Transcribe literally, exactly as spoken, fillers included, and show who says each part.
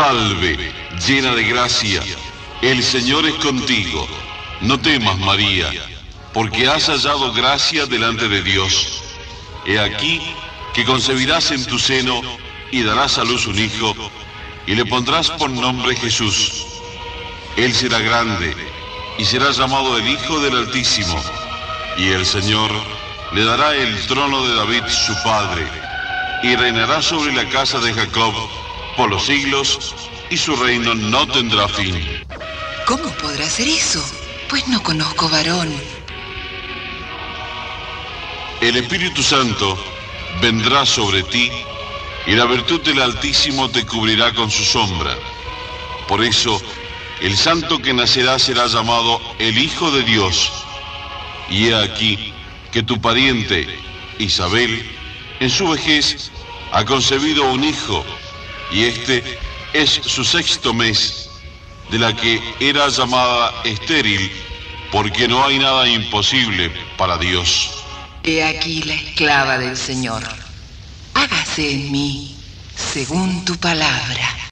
Speaker 1: salve, llena de gracia, el Señor es contigo. No temas, María, porque has hallado gracia delante de Dios. He aquí que concebirás en tu seno y darás a luz un hijo, y le pondrás por nombre Jesús. Él será grande, y será llamado el Hijo del Altísimo, y el Señor le dará el trono de David su padre, y reinará sobre la casa de Jacob por los siglos, y su reino no tendrá fin.
Speaker 2: ¿Cómo podrá ser eso? Pues no conozco varón.
Speaker 1: El Espíritu Santo vendrá sobre ti, y la virtud del Altísimo te cubrirá con su sombra. Por eso, el santo que nacerá será llamado el Hijo de Dios. Y he aquí que tu pariente, Isabel, en su vejez, ha concebido un hijo, y este es su sexto mes, de la que era llamada estéril, porque no hay nada imposible para Dios.
Speaker 2: He aquí la esclava del Señor. Hágase en mí según tu palabra.